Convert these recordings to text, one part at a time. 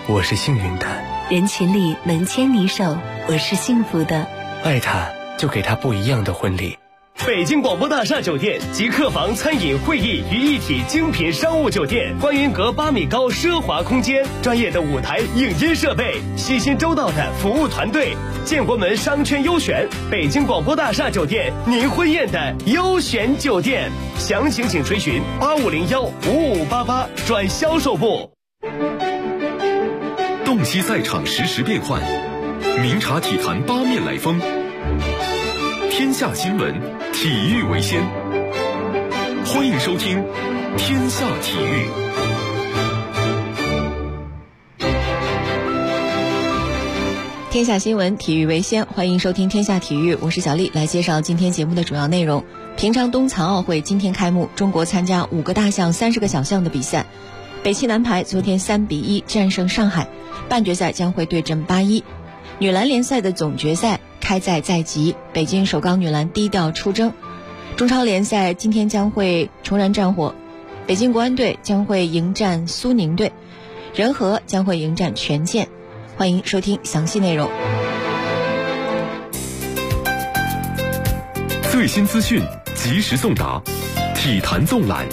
我是幸运的。 人群里能牵你手，我是幸福的。 爱他，就给他不一样的婚礼。 北京广播大厦酒店集客房、餐饮、会议于一体精品商务酒店，观云阁8米高奢华空间，专业的舞台影音设备，细心周到的服务团队，建国门商圈优选，北京广播大厦酒店，您婚宴的优选酒店。详情请垂询85015588转销售部。 洞悉赛场实时变换，明察体坛八面来风。天下新闻，体育为先。欢迎收听《天下体育》。 天下新闻，体育为先。欢迎收听《天下体育》，我是小丽，来介绍今天节目的主要内容。平昌冬残奥会今天开幕，中国参加5个大项、30个小项的比赛。北汽男排昨天3比1战胜上海，半决赛将会对阵81。女篮联赛的总决赛开赛在即，北京首钢女篮低调出征。中超联赛今天将会重燃战火，北京国安队将会迎战苏宁队，人和将会迎战权健。欢迎收听详细内容。 最新资讯及时送达，体坛纵览。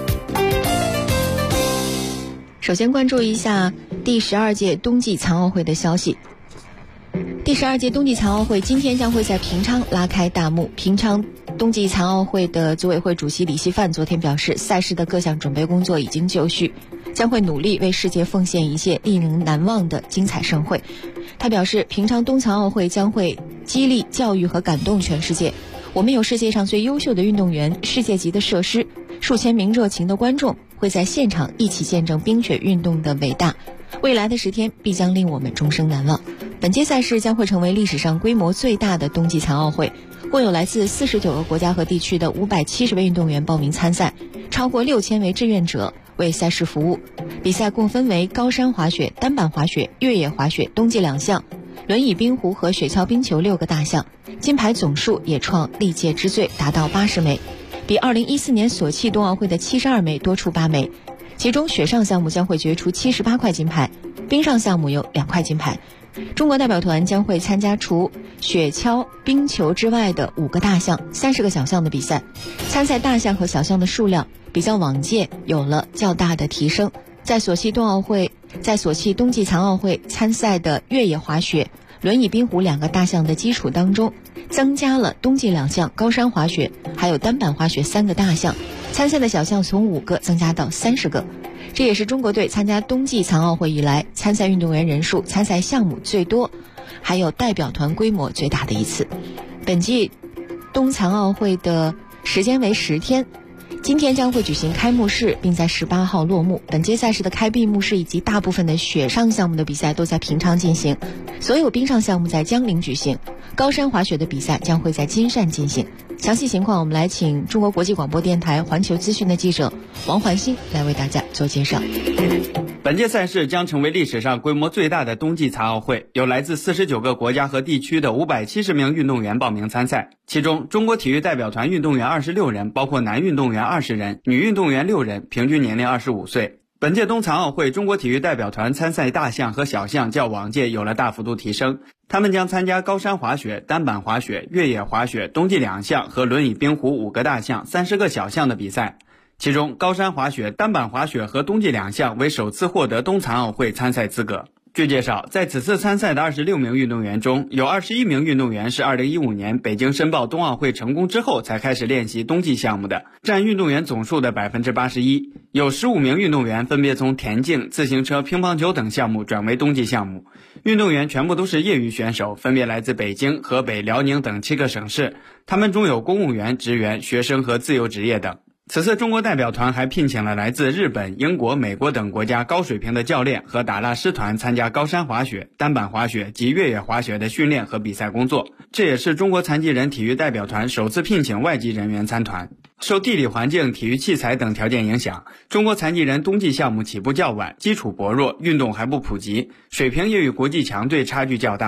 首先关注一下第12届冬季残奥会的消息。第12届冬季残奥会今天将会在平昌拉开大幕。平昌冬季残奥会的组委会主席李希范昨天表示，赛事的各项准备工作已经就绪，将会努力为世界奉献一届令人难忘的精彩盛会。他表示，平昌冬残奥会将会激励、教育和感动全世界。我们有世界上最优秀的运动员、世界级的设施，数千名热情的观众会在现场一起见证冰雪运动的伟大。未来的10天必将令我们终生难忘。本届赛事将会成为历史上规模最大的冬季残奥会，共有来自49个国家和地区的570位运动员报名参赛，超过6000位志愿者为赛事服务。比赛共分为高山滑雪、单板滑雪、越野滑雪冬季2项，轮椅冰壶和雪橇冰球6个大项，金牌总数也创历届之最，达到80枚，比2014年索契冬奥会的72枚多出8枚。其中雪上项目将会决出78块金牌，冰上项目有2块金牌。中国代表团将会参加除雪橇、冰球之外的5个大项、30个小项的比赛。参赛大项和小项的数量比较往届有了较大的提升。在索契冬季残奥会参赛的越野滑雪、轮椅冰壶2个大项的基础当中，增加了冬季2项高山滑雪，还有单板滑雪3个大项。参赛的小项从5个增加到30个，这也是中国队参加冬季残奥会以来参赛运动员人数、参赛项目最多，还有代表团规模最大的一次。本季冬残奥会的时间为10天，今天将会举行开幕式，并在18号落幕。本届赛事的开闭幕式以及大部分的雪上项目的比赛都在平昌进行，所有冰上项目在江陵举行，高山滑雪的比赛将会在金汕进行。详细情况我们来请中国国际广播电台环球资讯的记者王环星来为大家做介绍。 本届赛事将成为历史上规模最大的冬季残奥会，有来自49个国家和地区的570名运动员报名参赛，其中中国体育代表团运动员26人，包括男运动员20人，女运动员6人，平均年龄25岁。本届冬残奥会，中国体育代表团参赛大项和小项较往届有了大幅度提升，他们将参加高山滑雪、单板滑雪、越野滑雪冬季2项和轮椅冰壶5个大项、30个小项的比赛。其中高山滑雪、单板滑雪和冬季2项为首次获得冬残奥会参赛资格。据介绍，在此次参赛的26名运动员中，有21名运动员是2015年北京申报冬奥会成功之后才开始练习冬季项目的，占运动员总数的 81%。 有15名运动员分别从田径、自行车、乒乓球等项目转为冬季项目。运动员全部都是业余选手，分别来自北京、河北、辽宁等7个省市，他们中有公务员、职员、学生和自由职业等。此次中国代表团还聘请了来自日本、英国、美国等国家高水平的教练和打蜡师团参加高山滑雪、单板滑雪及越野滑雪的训练和比赛工作。这也是中国残疾人体育代表团首次聘请外籍人员参团。受地理环境、体育器材等条件影响，中国残疾人冬季项目起步较晚，基础薄弱，运动还不普及，水平也与国际强队差距较大。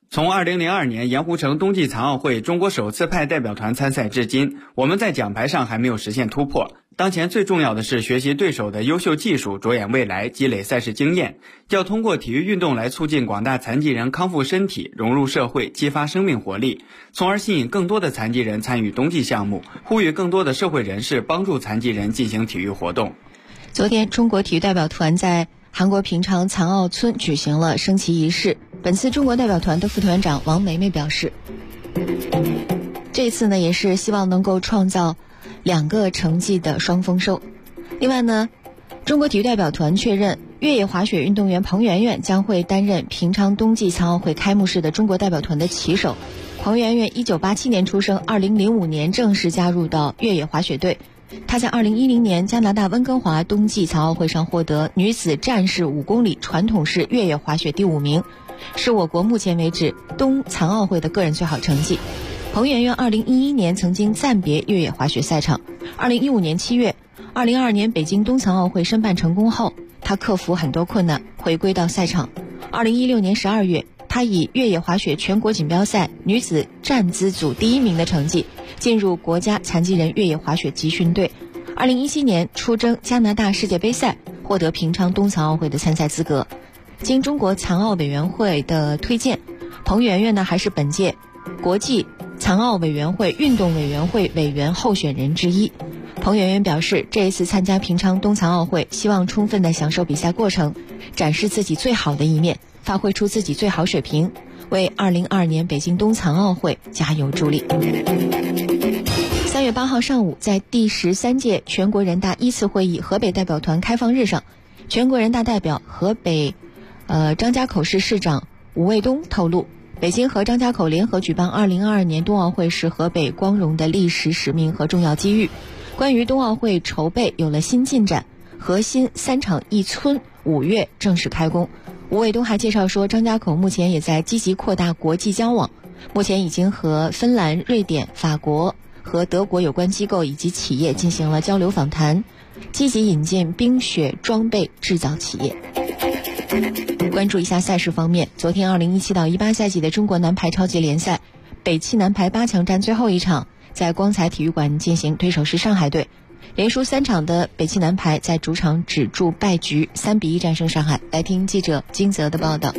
从2002年盐湖城冬季残奥会中国首次派代表团参赛至今，我们在奖牌上还没有实现突破。当前最重要的是学习对手的优秀技术，着眼未来，积累赛事经验。要通过体育运动来促进广大残疾人康复身体，融入社会，激发生命活力，从而吸引更多的残疾人参与冬季项目，呼吁更多的社会人士帮助残疾人进行体育活动。 昨天，中国体育代表团在韩国平昌残奥村举行了升旗仪式。本次中国代表团的副团长王梅梅表示，这次呢也是希望能够创造2个成绩的双丰收。另外呢，中国体育代表团确认越野滑雪运动员彭媛媛将会担任平昌冬季残奥会开幕式的中国代表团的旗手。彭媛媛1987年出生，2005年正式加入到越野滑雪队。她在2010年加拿大温哥华冬季残奥会上获得女子战士5公里传统式越野滑雪第5名，是我国目前为止冬残奥会的个人最好成绩。彭媛媛2011年曾经暂别越野滑雪赛场。2015年7月，2022年北京冬残奥会申办成功后，她克服很多困难，回归到赛场。2016年12月，她以越野滑雪全国锦标赛女子站姿组第1名的成绩，进入国家残疾人越野滑雪集训队。2017年出征加拿大世界杯赛，获得平昌冬残奥会的参赛资格。经中国残奥委员会的推荐，彭媛媛呢还是本届国际残奥委员会运动委员会委员候选人之一。彭媛媛表示，这一次参加平昌冬残奥会，希望充分地享受比赛过程，展示自己最好的一面，发挥出自己最好水平，为2022年北京冬残奥会加油助力。3月8号上午，在第13届全国人大1次会议河北代表团开放日上，全国人大代表河北张家口市市长吴卫东透露，北京和张家口联合举办2022年冬奥会是河北光荣的历史使命和重要机遇。关于冬奥会筹备有了新进展，核心3场1村5月正式开工。吴卫东还介绍说，张家口目前也在积极扩大国际交往，目前已经和芬兰、瑞典、法国和德国有关机构以及企业进行了交流访谈，积极引进冰雪装备制造企业。关注一下赛事方面，昨天2017到18赛季的中国男排超级联赛北汽男排8强战最后一场在光彩体育馆进行，对手是上海队。连输3场的北汽男排在主场止住败局，3-1战胜上海。来听记者金泽的报道。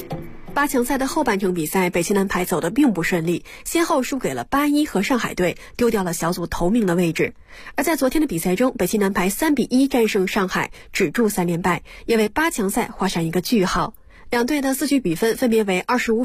8强赛的后半程比赛，北汽男排走得并不顺利，先后输给了8-1和上海队，丢掉了小组头名的位置。而在昨天的比赛中，北汽男排3-1战胜上海，止住3连败，也为8强赛画上一个句号。两队的4局比分分别为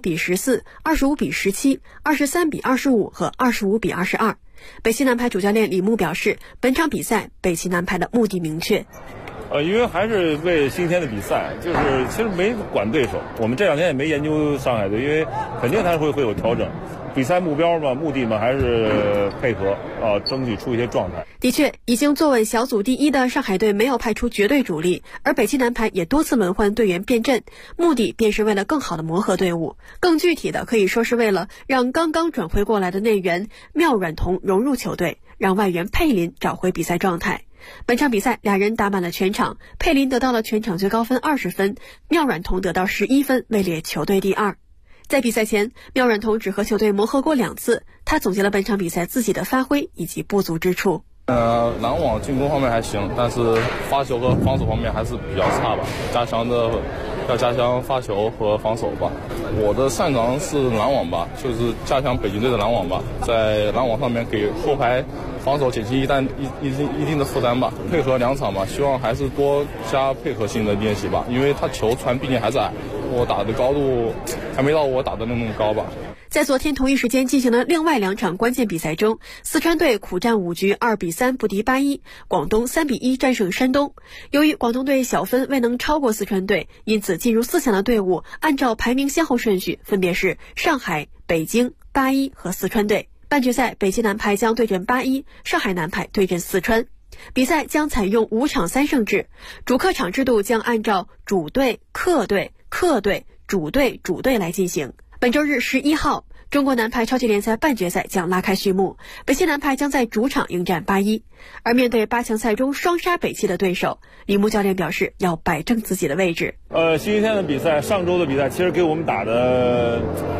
25-14、25-17、23-25和25-22。北汽男排主教练李牧表示，本场比赛北汽男排的目的明确。 因为还是为今天的比赛，就是其实没管对手，我们这2天也没研究上海队，因为肯定他会有调整。比赛目标嘛，目的嘛，还是配合争取出一些状态。 的确，已经坐稳小组第1的上海队没有派出绝对主力，而北汽男排也多次轮换队员变阵，目的便是为了更好的磨合队伍。更具体的可以说是为了让刚刚转会过来的内援廖阮彤融入球队，让外援佩林找回比赛状态。本场比赛俩人打满了全场，佩林得到了全场最高分20分，廖阮彤得到11分，位列球队第2。在比赛前，廖阮彤只和球队磨合过2次，他总结了本场比赛自己的发挥以及不足之处。 拦网进攻方面还行，但是发球和防守方面还是比较差吧，要加强发球和防守吧。我的擅长是拦网吧，就是加强北京队的拦网吧，在拦网上面给后排防守减轻一定的负担吧。配合2场吧，希望还是多加配合性的练习吧，因为他球传毕竟还是矮，我打的高度还没到我打的那么高吧。 在昨天同一时间进行的另外2场关键比赛中，四川队苦战5局2-3不敌8-1，广东3-1战胜山东。由于广东队小分未能超过四川队，因此进入4强的队伍按照排名先后顺序分别是上海、北京、8-1和四川队。半决赛，北汽男排将对阵8-1，上海男排对阵四川。比赛将采用5场3胜制，主客场制度将按照主队、客队、客队、主队、主队来进行。本周日11号，中国男排超级联赛半决赛将拉开序幕，北汽男排将在主场迎战8-1。而面对8强赛中双杀北汽的对手，李牧教练表示要摆正自己的位置。 星期天的比赛，上周的比赛其实给我们打的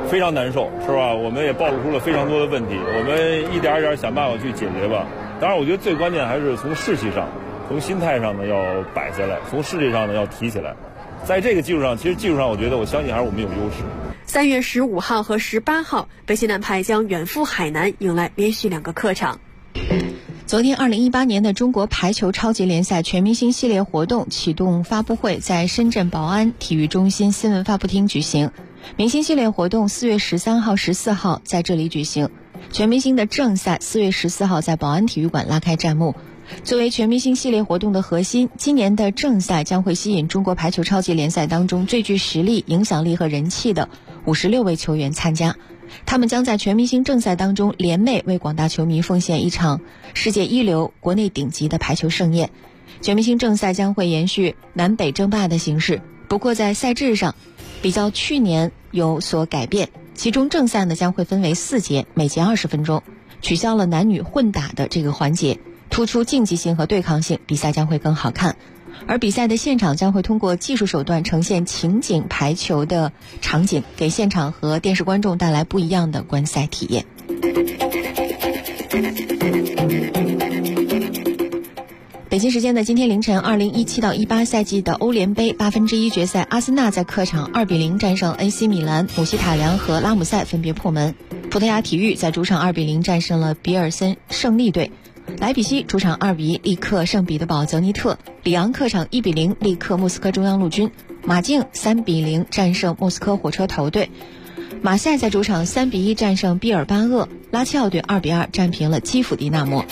非常难受，是吧？我们也暴露出了非常多的问题，我们一点一点想办法去解决吧。当然，我觉得最关键还是从士气上、从心态上呢要摆下来，从士气上呢要提起来。在这个基础上，其实技术上我觉得我相信还是我们有优势。 3月15号和18号，北京男排将远赴海南，迎来连续2个客场。 昨天2018年的中国排球超级联赛全明星系列活动启动发布会在深圳宝安体育中心新闻发布厅举行。明星系列活动4月13号、14号在这里举行。全明星的正赛4月14号在宝安体育馆拉开战幕。作为全明星系列活动的核心，今年的正赛将会吸引中国排球超级联赛当中最具实力、影响力和人气的56位球员参加。他们将在全明星正赛当中联袂为广大球迷奉献一场世界一流、国内顶级的排球盛宴。全明星正赛将会延续南北争霸的形式，不过在赛制上比较去年有所改变，其中正赛呢将会分为4节，每节20分钟，取消了男女混打的这个环节，突出竞技性和对抗性，比赛将会更好看。而比赛的现场将会通过技术手段呈现情景排球的场景，给现场和电视观众带来不一样的观赛体验。北京时间的今天凌晨，2017到18赛季的欧联杯1/8决赛，阿森纳在客场2-0战胜 AC 米兰，姆希塔良和拉姆塞分别破门。葡萄牙体育在主场2-0战胜了比尔森胜利队。莱比锡主场2-1力克圣彼得堡泽尼特，里昂客场1-0力克莫斯科中央陆军，马竞3-0战胜莫斯科火车头队，马赛在主场3-1战胜毕尔巴鄂，拉齐奥队2-2战平了基辅迪纳摩。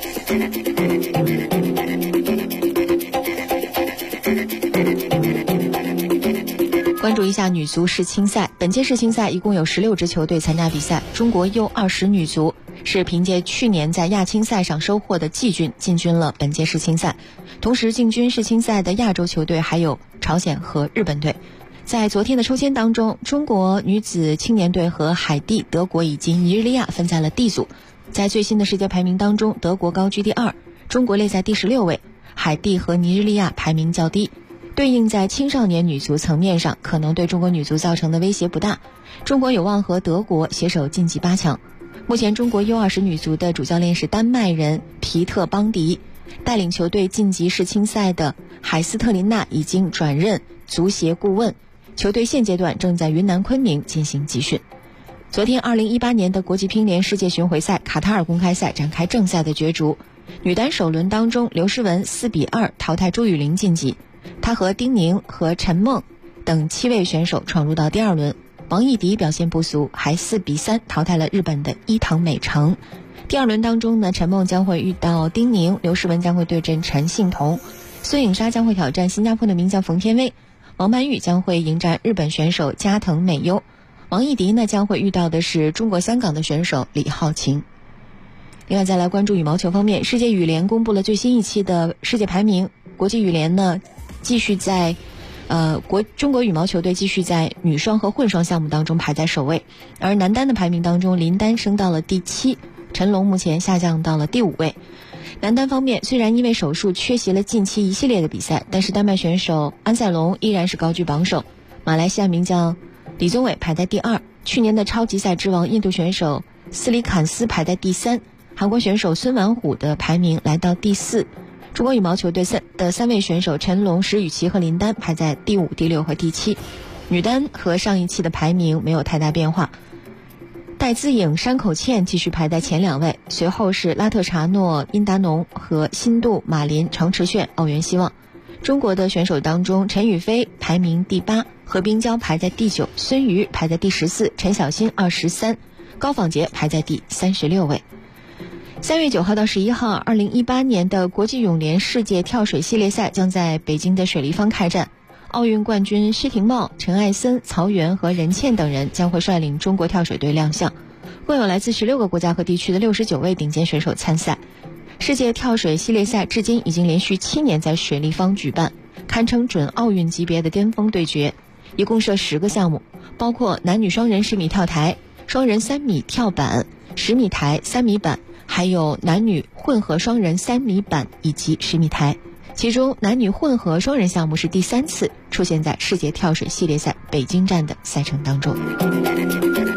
关注一下女足世青赛，本届世青赛一共有16支球队参加比赛，中国 U20 女足是凭借去年在亚青赛上收获的季军进军了本届世青赛。同时进军世青赛的亚洲球队还有朝鲜和日本队。在昨天的抽签当中，中国女子青年队和海地、德国以及尼日利亚分在了 D 组。在最新的世界排名当中，德国高居第2，中国列在第16位，海地和尼日利亚排名较低。对应在青少年女足层面上，可能对中国女足造成的威胁不大，中国有望和德国携手晋级8强。目前中国 U20 女足的主教练是丹麦人皮特邦迪，带领球队晋级世青赛的海斯特琳娜已经转任足协顾问，球队现阶段正在云南昆明进行集训。昨天2018年的国际乒联世界巡回赛卡塔尔公开赛展开正赛的角逐，女单首轮当中，刘诗雯4-2淘汰朱雨玲晋级，她和丁宁和陈梦等7位选手闯入到第2轮。王艺迪表现不俗，还4-3淘汰了日本的伊藤美诚。第2轮当中呢，陈梦将会遇到丁宁，刘诗雯将会对阵陈幸同，孙颖莎将会挑战新加坡的名将冯天薇，王曼玉将会迎战日本选手加藤美优，王艺迪呢将会遇到的是中国香港的选手李浩晴。另外再来关注羽毛球方面，世界羽联公布了最新一期的世界排名，国际羽联呢继续在中国羽毛球队继续在女双和混双项目当中排在首位，而男单的排名当中，林丹升到了第7，陈龙目前下降到了第5位。男单方面，虽然因为手术缺席了近期一系列的比赛，但是丹麦选手安塞龙依然是高居榜首，马来西亚名将李宗伟排在第2，去年的超级赛之王印度选手斯里坎斯排在第3，韩国选手孙完虎的排名来到第4。中国羽毛球队的3位选手陈龙、石宇奇和林丹排在第5、第6和第7。女单和上一期的排名没有太大变化，戴资颖、山口茜继续排在前2位，随后是拉特查诺、殷达农和新度、马林、程池炫、奥原希望。中国的选手当中，陈雨菲排名第8，何冰娇排在第9，孙瑜排在第14，陈小新23，高仿杰排在第36位。3月9号到11号，2018年的国际泳联世界跳水系列赛将在北京的水立方开战。奥运冠军施廷懋、陈艾森、曹缘和任茜等人将会率领中国跳水队亮相，共有来自16个国家和地区的69位顶尖选手参赛。世界跳水系列赛至今已经连续7年在水立方举办，堪称准奥运级别的巅峰对决。一共设10个项目，包括男女双人10米跳台、双人3米跳板、10米台、3米板，还有男女混合双人3米板以及10米台。其中男女混合双人项目是第3次出现在世界跳水系列赛北京站的赛程当中。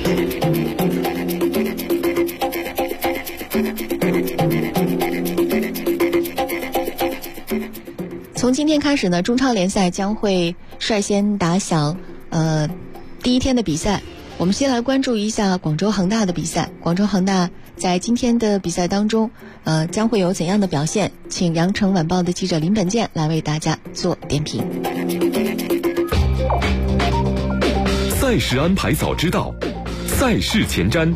从今天开始呢，中超联赛将会率先打响第一天的比赛。我们先来关注一下广州恒大的比赛。广州恒大在今天的比赛当中将会有怎样的表现？请羊城晚报的记者林本健来为大家做点评。 赛事安排早知道，赛事前瞻。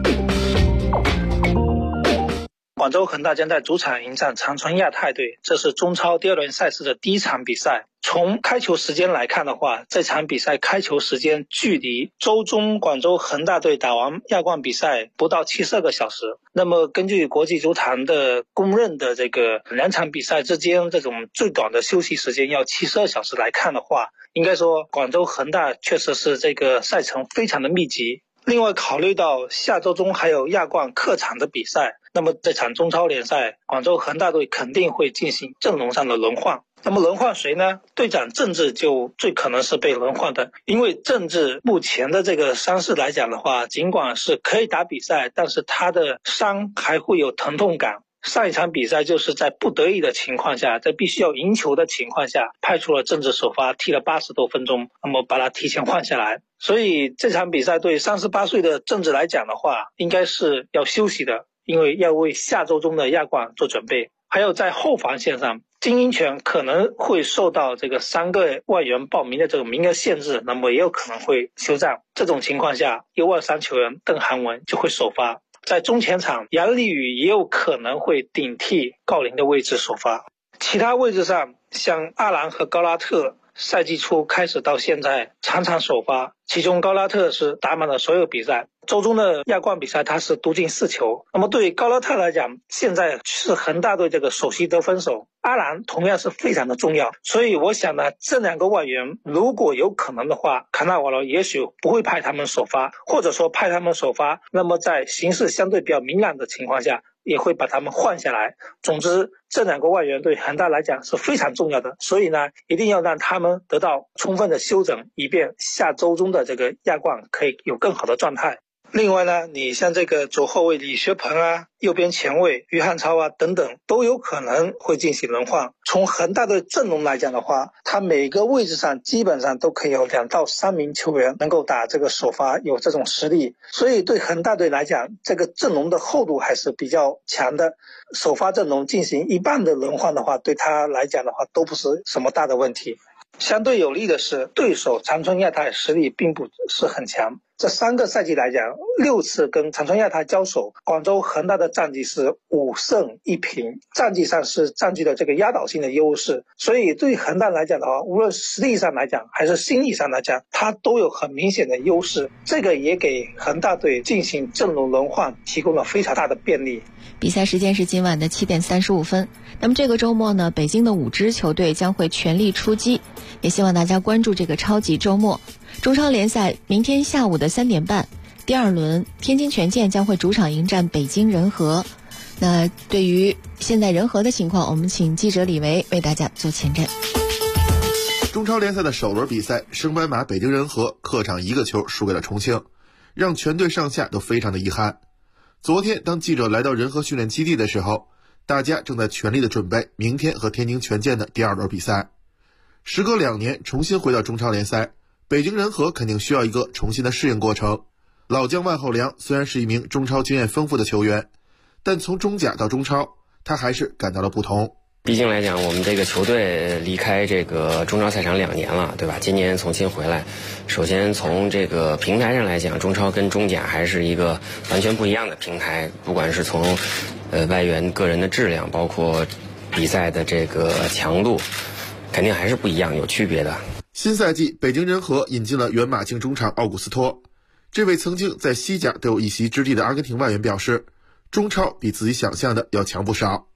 广州恒大将在主场迎战长春亚泰队，这是中超第二轮赛事的第一场比赛。从开球时间来看的话，这场比赛开球时间距离周中广州恒大队打完亚冠比赛不到72个小时。那么根据国际足坛的公认的这个两场比赛之间这种最短的休息时间要72小时来看的话，应该说广州恒大确实是这个赛程非常的密集。另外考虑到下周中还有亚冠客场的比赛，那么这场中超联赛广州恒大队肯定会进行阵容上的轮换。那么轮换谁呢？队长郑智就最可能是被轮换的，因为郑智目前的这个伤势来讲的话，尽管是可以打比赛，但是他的伤还会有疼痛感。上一场比赛就是在不得已的情况下，在必须要赢球的情况下，派出了郑智首发，踢了80多分钟，那么把他提前换下来。所以这场比赛对38岁的郑智来讲的话，应该是要休息的，因为要为下周中的亚冠做准备。还有在后防线上，金英权可能会受到这个3个外援报名的这个名额限制，那么也有可能会休战。这种情况下，U23球员邓涵文就会首发。在中前场，杨立宇也有可能会顶替郜林的位置首发。其他位置上，像阿兰和高拉特赛季初开始到现在场场首发，其中高拉特是打满了所有比赛。周中的亚冠比赛他是独进4球。那么对于高拉特来讲，现在是恒大队这个首席得分手，阿兰同样是非常的重要。所以我想呢，这2个外援如果有可能的话，卡纳瓦罗也许不会派他们首发，或者说派他们首发，那么在形势相对比较明朗的情况下，也会把他们换下来。总之这2个外援对恒大来讲是非常重要的，所以呢一定要让他们得到充分的休整，以便下周中的这个亚冠可以有更好的状态。另外呢，你像这个左后卫李学鹏啊，右边前卫于汉超啊等等，都有可能会进行轮换。从恒大的阵容来讲的话，他每个位置上基本上都可以有2到3名球员能够打这个首发，有这种实力。所以对恒大队来讲，这个阵容的厚度还是比较强的。首发阵容进行一半的轮换的话，对他来讲的话都不是什么大的问题。相对有利的是，对手长春亚泰实力并不是很强。这3个赛季来讲，6次跟长春亚泰交手，广州恒大的战绩是5胜1平，战绩上是占据了这个压倒性的优势。所以对于恒大来讲的话，无论实力上来讲还是心理上来讲，它都有很明显的优势。这个也给恒大队进行阵容轮换提供了非常大的便利。 比赛时间是今晚的7点35分。那么这个周末呢，北京的5支球队将会全力出击，也希望大家关注这个超级周末。中超联赛明天下午的3点半，第2轮天津权健将会主场迎战北京人和。那对于现在人和的情况，我们请记者李维为大家做前瞻。 中超联赛的首轮比赛，升班马北京人和客场1个球输给了重庆，让全队上下都非常的遗憾。昨天当记者来到人和训练基地的时候，大家正在全力的准备明天和天津权健的第2轮比赛。时隔2年重新回到中超联赛，北京人和肯定需要一个重新的适应过程。老将万厚良虽然是一名中超经验丰富的球员，但从中甲到中超，他还是感到了不同。 毕竟来讲，我们这个球队离开这个中超赛场2年了，对吧？今年重新回来，首先从这个平台上来讲，中超跟中甲还是一个完全不一样的平台，不管是从外援个人的质量，包括比赛的这个强度，肯定还是不一样，有区别的。 新赛季北京人和引进了原马竞中场奥古斯托，这位曾经在西甲都有一席之地的阿根廷外援表示，中超比自己想象的要强不少。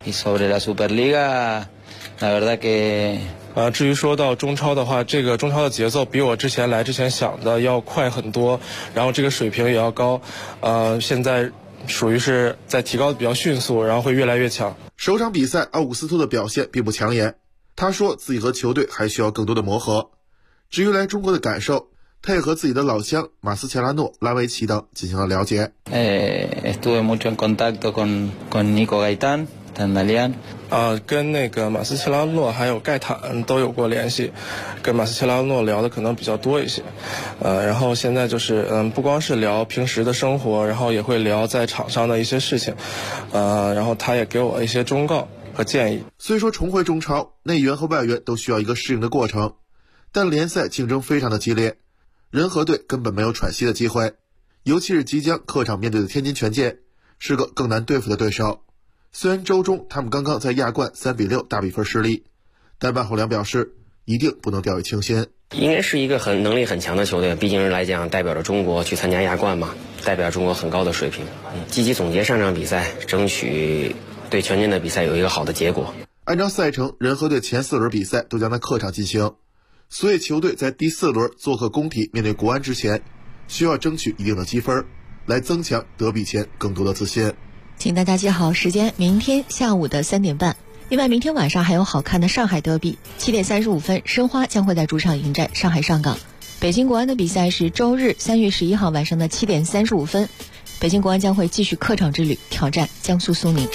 至于说到中超的话，这个中超的节奏比我之前来之前想的要快很多，然后这个水平也要高，现在属于是在提高的比较迅速，然后会越来越强。 首场比赛奥古斯托的表现并不抢眼，他说自己和球队还需要更多的磨合。至于来中国的感受， 他也和自己的老乡马斯切拉诺、拉维奇等进行了了解。 Estuve mucho en contacto con Nico Gaitán, Tandalian。 跟那个马斯切拉诺还有盖坦都有过联系，跟马斯切拉诺聊的可能比较多一些。然后现在就是不光是聊平时的生活，然后也会聊在场上的一些事情。然后他也给我一些忠告和建议。 虽说重回中超，内援和外援都需要一个适应的过程，但联赛竞争非常的激烈，人和队根本没有喘息的机会，尤其是即将客场面对的天津权健，是个更难对付的对手。虽然周中他们刚刚在亚冠3-6大比分失利，但万侯良表示一定不能掉以轻心。 应该是一个能力很强的球队，毕竟来讲代表着中国去参加亚冠嘛，代表中国很高的水平。积极总结上场比赛，争取对权健的比赛有一个好的结果。 按照赛程，人和队前4轮比赛都将在客场进行，所以球队在第4轮做客工体面对国安之前，需要争取一定的积分，来增强德比前更多的自信。 请大家记好时间，明天下午的3点半。另外，明天晚上还有好看的上海德比，7点35分，申花将会在主场迎战上海上港。北京国安的比赛是周日3月11号晚上的7点35分，北京国安将会继续客场之旅，挑战江苏苏宁。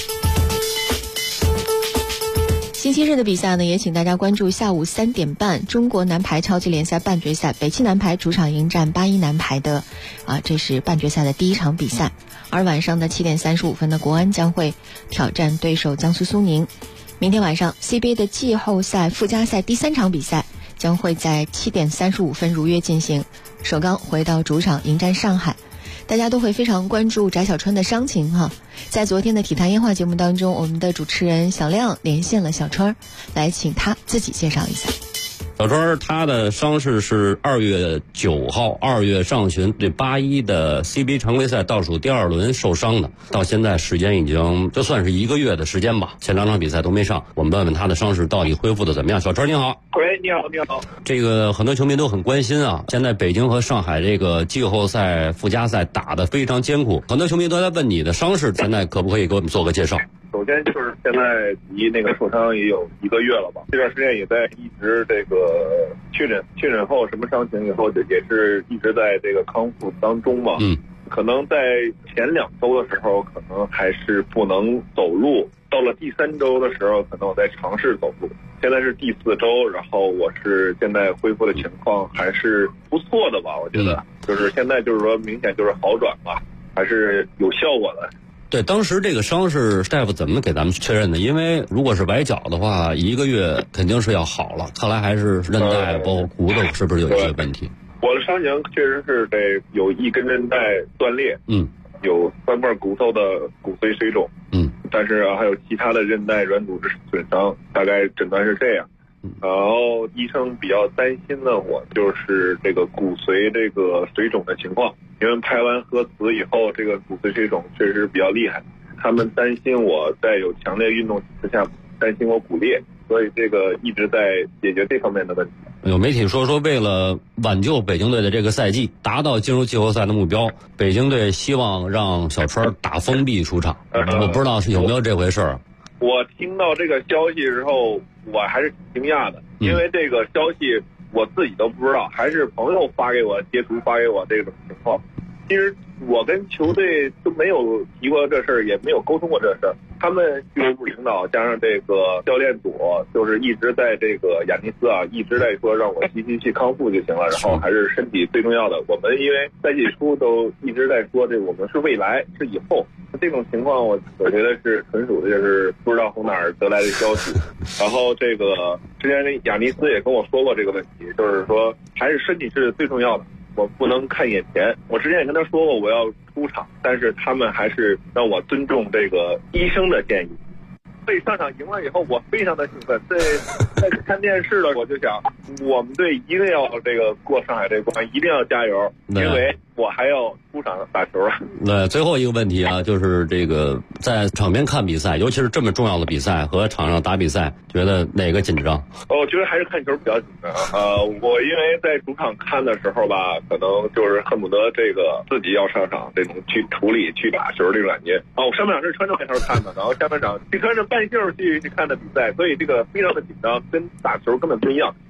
星期日的比赛呢，也请大家关注下午3点半中国男排超级联赛半决赛，北汽男排主场迎战81男排的这是半决赛的第一场比赛。而晚上的7点35分的国安将会挑战对手江苏苏宁。明天晚上 CBA 的季后赛附加赛第3场比赛将会在7点35分如约进行，首钢回到主场迎战上海。大家都会非常关注翟小川的伤情哈。在昨天的体坛烟话节目当中，我们的主持人小亮连线了小川，来请他自己介绍一下。 小川他的伤势是2月9号2月上旬对81的 CBA 常规赛倒数第2轮受伤的，到现在时间已经就算是1个月的时间吧，前2场比赛都没上。我们问问他的伤势到底恢复的怎么样。小川你好。 喂，你好，你好。 这个很多球迷都很关心啊，现在北京和上海这个季后赛附加赛打得非常艰苦，很多球迷都在问你的伤势，现在可不可以给我们做个介绍？ 首先就是现在离那个受伤也有1个月了吧，这段时间也在一直这个确诊后什么伤情以后也是一直在这个康复当中嘛。可能在前2周的时候可能还是不能走路，到了第3周的时候可能我在尝试走路，现在是第4周，然后我是现在恢复的情况还是不错的吧，我觉得就是现在就是说明显就是好转吧，还是有效果的。 对，当时这个伤势大夫怎么给咱们确认的？因为如果是崴脚的话1个月肯定是要好了，看来还是韧带包括骨头是不是有一些问题？ 我的伤情确实是得有1根韧带断裂，有3块骨头的骨髓水肿，但是还有其他的韧带软组织损伤，大概诊断是这样。然后医生比较担心的我就是这个骨髓这个水肿的情况，因为拍完核磁以后这个骨髓水肿确实比较厉害，他们担心我在有强烈运动之下担心我骨裂，所以这个一直在解决这方面的问题。 有媒体说为了挽救北京队的这个赛季，达到进入季后赛的目标，北京队希望让小川打封闭出场，我不知道是有没有这回事儿。 我听到这个消息之后我还是挺惊讶的，因为这个消息我自己都不知道，还是朋友发给我截图发给我这种情况。其实我跟球队都没有提过这事儿，也没有沟通过这事儿。他们俱乐部领导加上这个教练组，就是一直在这个亚尼斯一直在说让我积极去康复就行了，然后还是身体最重要的。我们因为赛季初都一直在说这我们是未来是以后，这种情况我觉得是纯属的就是不知道从哪儿得来的消息。然后这个之前亚尼斯也跟我说过这个问题，就是说还是身体是最重要的，我不能看眼前。我之前也跟他说过我要出场，但是他们还是让我尊重这个医生的建议。被上场赢了以后我非常的兴奋，在看电视了我就想我们队一定要这个过上海这关，一定要加油，因为我还要出场打球啊。 那最后一个问题啊，就是这个在场边看比赛，尤其是这么重要的比赛和场上打比赛，觉得哪个紧张？ 我觉得还是看球比较紧张。我因为在主场看的时候吧，可能就是恨不得这个自己要上场这种去处理去打球这种感觉。我上半场是穿着外套看的，然后下半场是穿着半袖去看的比赛，所以这个非常的紧张，跟打球根本不一样。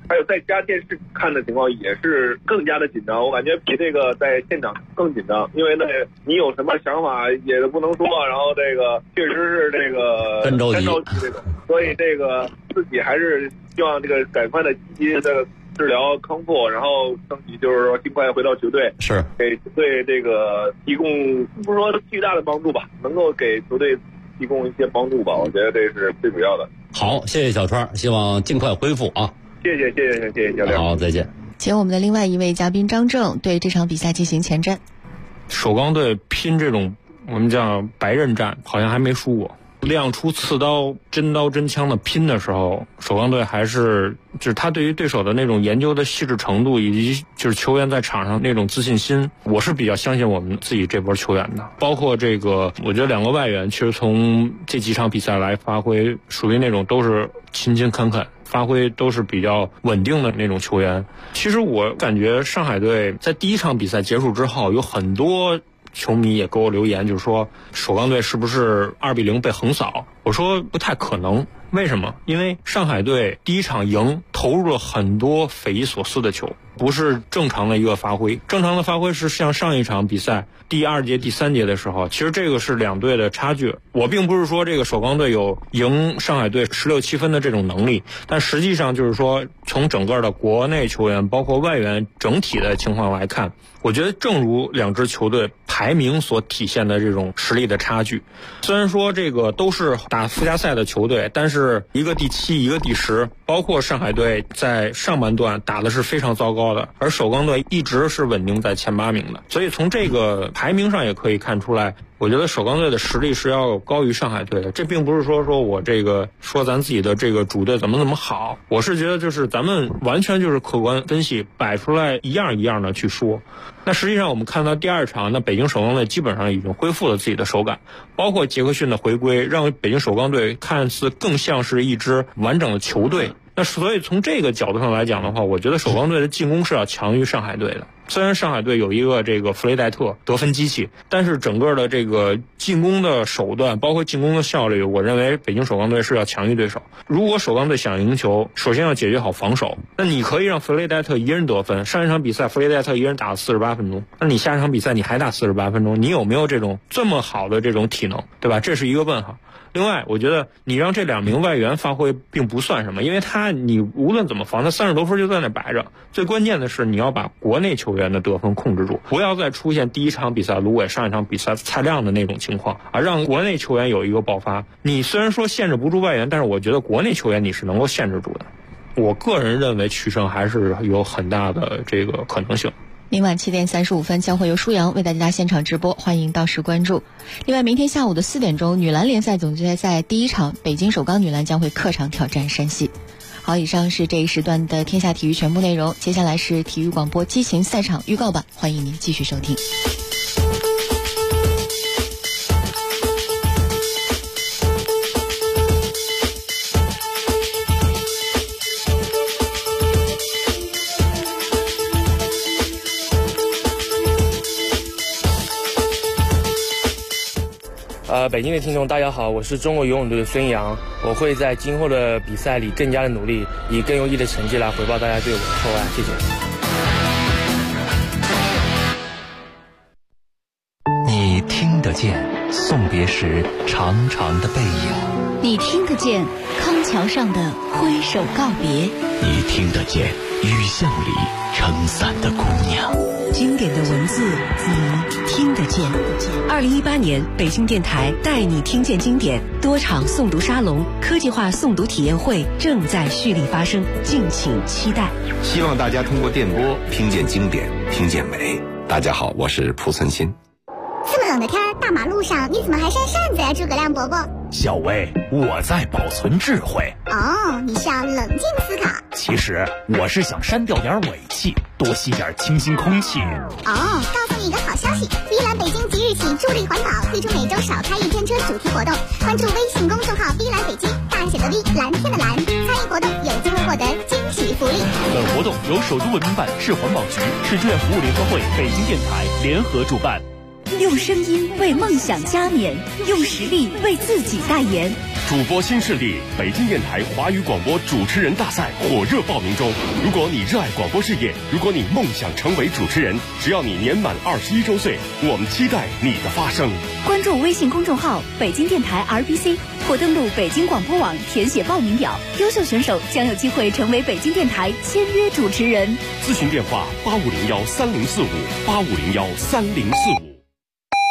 还有在家电视看的情况也是更加的紧张，我感觉比这个在现场更紧张，因为呢你有什么想法也不能说，然后这个确实是这个干着急这种，所以这个自己还是希望这个赶快的积极的治疗康复，然后争取就是说尽快回到球队， 是给球队这个提供不是说巨大的帮助吧，能够给球队提供一些帮助吧，我觉得这是最主要的。 好，谢谢小川，希望尽快恢复啊！ 谢谢教练。 好，再见。 请我们的另外一位嘉宾张正对这场比赛进行前瞻。 首钢队拼这种我们叫白刃战，好像还没输过。亮出刺刀真枪的拼的时候，首钢队还是就是他对于对手的那种研究的细致程度，以及就是球员在场上那种自信心，我是比较相信我们自己这波球员的。包括这个，我觉得两个外援其实从这几场比赛来发挥，属于那种都是勤勤恳恳，发挥都是比较稳定的那种球员。其实我感觉上海队在第一场比赛结束之后，有很多球迷也给我留言，就是说首钢队是不是2-0被横扫？我说不太可能。为什么？因为上海队第一场赢，投入了很多匪夷所思的球，不是正常的一个发挥。正常的发挥是像上一场比赛第2节、第3节的时候，其实这个是两队的差距。我并不是说这个首钢队有赢上海队16-7分的这种能力，但实际上就是说从整个的国内球员包括外援整体的情况来看，我觉得正如两支球队排名所体现的这种实力的差距。虽然说这个都是打附加赛的球队，但是一个第7，一个第10，包括上海队在上半段打的是非常糟糕的，而首钢队一直是稳定在前8名的。所以从这个排名上也可以看出来，我觉得首钢队的实力是要高于上海队的。这并不是说我这个说咱自己的这个主队怎么好，我是觉得就是咱们完全就是客观分析，摆出来一样一样的去说。那实际上我们看到第2场，那北京首钢队基本上已经恢复了自己的手感，包括杰克逊的回归，让北京首钢队看似更像是一支完整的球队。那所以从这个角度上来讲的话，我觉得首钢队的进攻是要强于上海队的。虽然上海队有一个这个弗雷戴特得分机器，但是整个的这个进攻的手段，包括进攻的效率，我认为北京首钢队是要强于对手。如果首钢队想赢球，首先要解决好防守。那你可以让弗雷戴特一人得分，上一场比赛弗雷戴特一人打了48分钟，那你下一场比赛你还打48分钟，你有没有这种这么好的这种体能，对吧？这是一个问号。另外，我觉得你让这2名外援发挥并不算什么，因为你无论怎么防，他30多分就在那摆着。最关键的是你要把国内球员的得分控制住，不要再出现第一场比赛芦苇，上一场比赛蔡亮的那种情况啊，让国内球员有一个爆发。你虽然说限制不住外援，但是我觉得国内球员你是能够限制住的。我个人认为取胜还是有很大的这个可能性。 明晚7点35分将会由舒阳为大家现场直播，欢迎到时关注。另外，明天下午的4点钟，女篮联赛总决赛第1场，北京首钢女篮将会客场挑战山西。好，以上是这一时段的天下体育全部内容，接下来是体育广播激情赛场预告版，欢迎您继续收听。 北京的听众大家好，我是中国游泳队的孙杨，我会在今后的比赛里更加的努力，以更优异的成绩来回报大家对我的厚爱，谢谢。 你听得见送别时长长的背影， 你听得见康桥上的挥手告别， 你听得见雨巷里撑伞的姑娘。 经典的文字你听得见。2018年北京电台带你听见经典多场诵读沙龙、科技化诵读体验会正在蓄力发生，敬请期待。 希望大家通过电波听见经典，听见美。大家好，我是蒲存昕。 这么冷的天，大马路上你怎么还扇扇子呀，诸葛亮伯伯？ 小薇，我在保存智慧。 哦，你是要冷静思考。 其实我是想删掉点尾气，多吸点清新空气。 哦，告诉你一个好消息，碧蓝北京即日起助力环保，推出每周少开1天车主题活动，关注微信公众号碧蓝北京，大写的 V， 蓝天的蓝，参与活动有机会获得惊喜福利。 本活动由首都文明办、市环保局、市志愿服务联合会、北京电台联合主办。 用声音为梦想加冕，用实力为自己代言。 主播新势力北京电台华语广播主持人大赛火热报名中。如果你热爱广播事业，如果你梦想成为主持人，只要你年满21周岁，我们期待你的发声。 关注微信公众号北京电台 RBC 或登录北京广播网填写报名表，优秀选手将有机会成为北京电台签约主持人。 咨询电话8501304585013045。